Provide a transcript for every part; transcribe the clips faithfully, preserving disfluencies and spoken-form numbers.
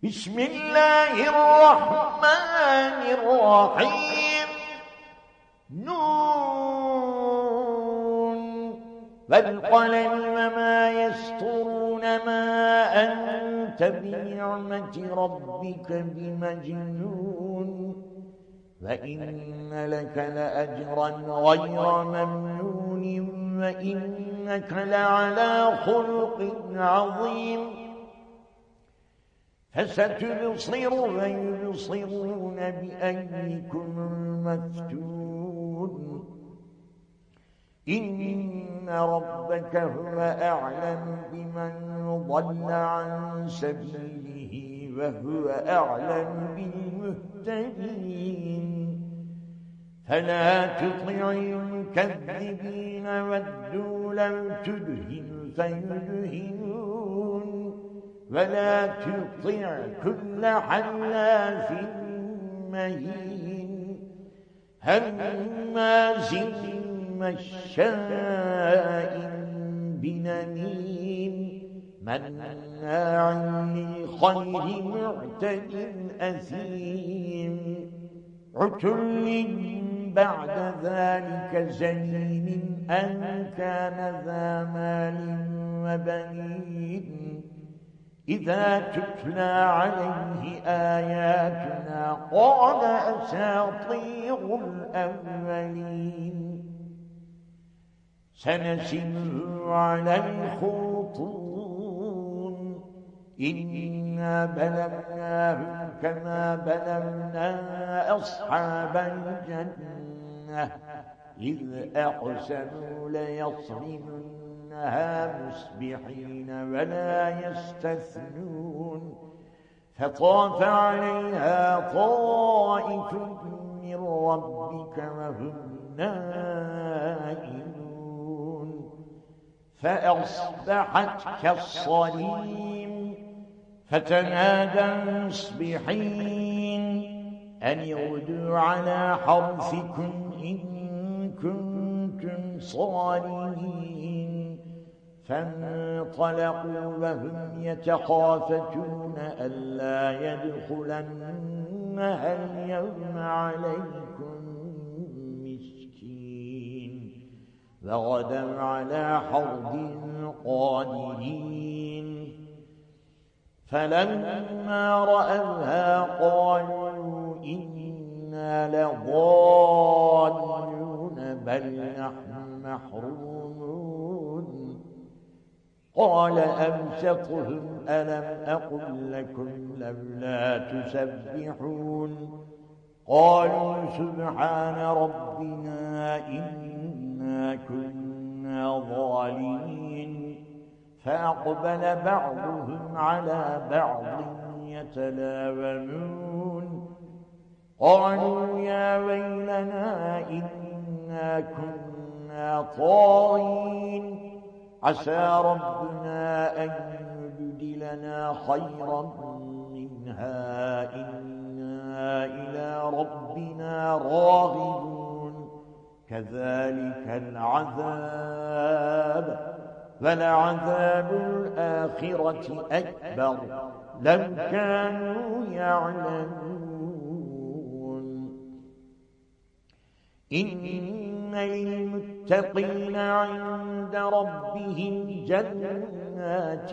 بسم الله الرحمن الرحيم نون والقلم وما يسطرون ما أنت بنعمة ربك بمجنون وإن لك لأجرا غير ممنون وإنك لعلى خلق عظيم فستبصر ويبصرون بأيكم المفتون إن ربك هو أعلم بمن ضل عن سبيله وهو أعلم بالمهتدين فلا تطع المكذبين ودوا لو تدهن فيدهنون ولا تطع كل حلاف مهين هماز مشاء بنميم مناع للخير معتد أثيم عتل بعد ذلك زنيم أن كان ذا مال وبنين إذا تتلى عليه آياتنا قال أساطير الأولين سنسمه على الخرطوم إنا بلغناهم كما بلغنا أصحاب الجنة إذ أقسموا ليصرمنها مصبحين ولا يستثنون فطاف عليها طائف من ربك وهم نائمون فأصبحت كالصريم فتنادى مصبحين أن يغدوا على حرثكم إن كنتم صارمين فانطلقوا وهم يتخافتون ألا يدخلنها اليوم عليكم مسكين وغدوا على حرد قادرين فلما رأوها قالوا إنا لضالون بل نحن محرومون قال أمسكهم ألم أقل لكم لولا تسبحون قالوا سبحان ربنا إنا كنا ظالمين فأقبل بعضهم على بعض يتلاومون قالوا يا ويلنا إنا كنا طاغين عسى ربنا أن يبدلنا خيرا منها إنا إلى ربنا راغبون كذلك العذاب ولعذاب الآخرة أكبر لو كانوا يعلمون إن للمتقين عند ربهم جنات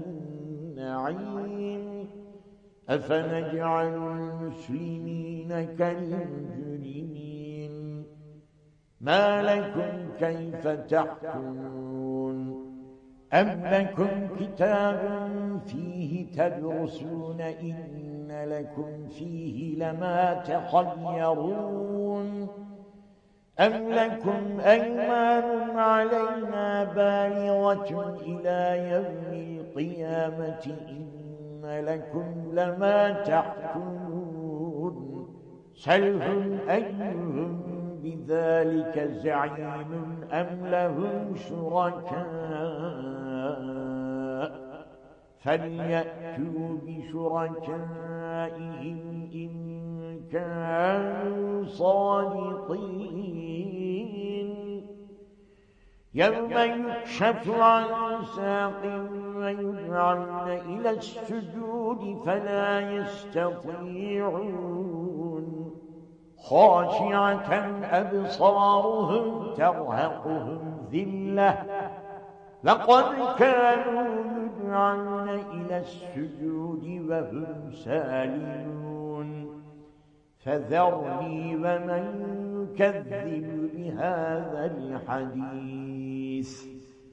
النعيم أفنجعل المسلمين كالمجرمين ما لكم كيف تحكمون أم لكم كتاب فيه تدرسون إن لكم فيه لما تخيرون أم لكم أيمان علينا بالغة إلى يوم القيامة إن لكم لما تحكمون سلهم أيهم بذلك زعيم أم لهم شركاء فليأتوا بشركائهم إن كانوا صادقين يوم يكشف عن ساق ويدعون إلى السجود فلا يستطيعون خاشعة أبصارهم ترهقهم ذلة لقد كانوا يدعون إلى السجود وهم سالمون فذرني ومن يكذب بهذا الحديث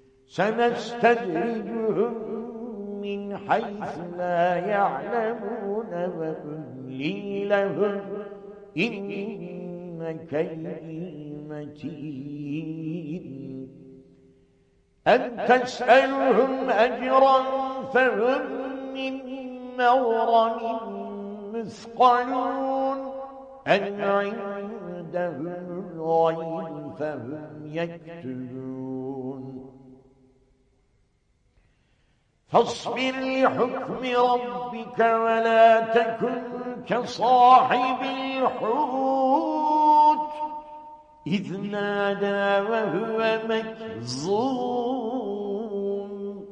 سنستدرجهم من حيث لا يعلمون وأملي لهم إن كيدي متين أن تسألهم أجرا فهم من مغرم مثقلون أن عندهم الغيب فهم يكتبون فاصبر لحكم ربك ولا تكن كصاحب الحوت إذ نادى وهو مكظوم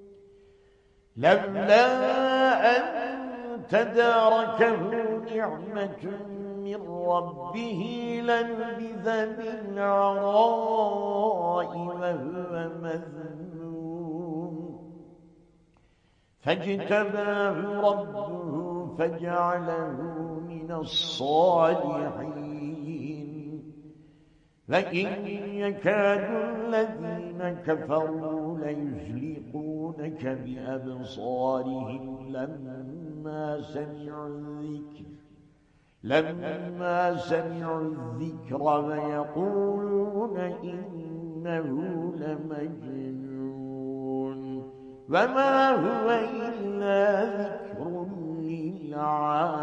لولا أن تداركه نعمة من ربه لنبذ بالعراء وهو مذموم فاجتباه ربه فجعله من الصالحين فإن يكاد الذين كفروا ليزلقونك بأبصارهم لما سمعوا الذكر لما سمعوا الذكر ويقولون إنه لمجنون وما هو إلا ذكر للعالمين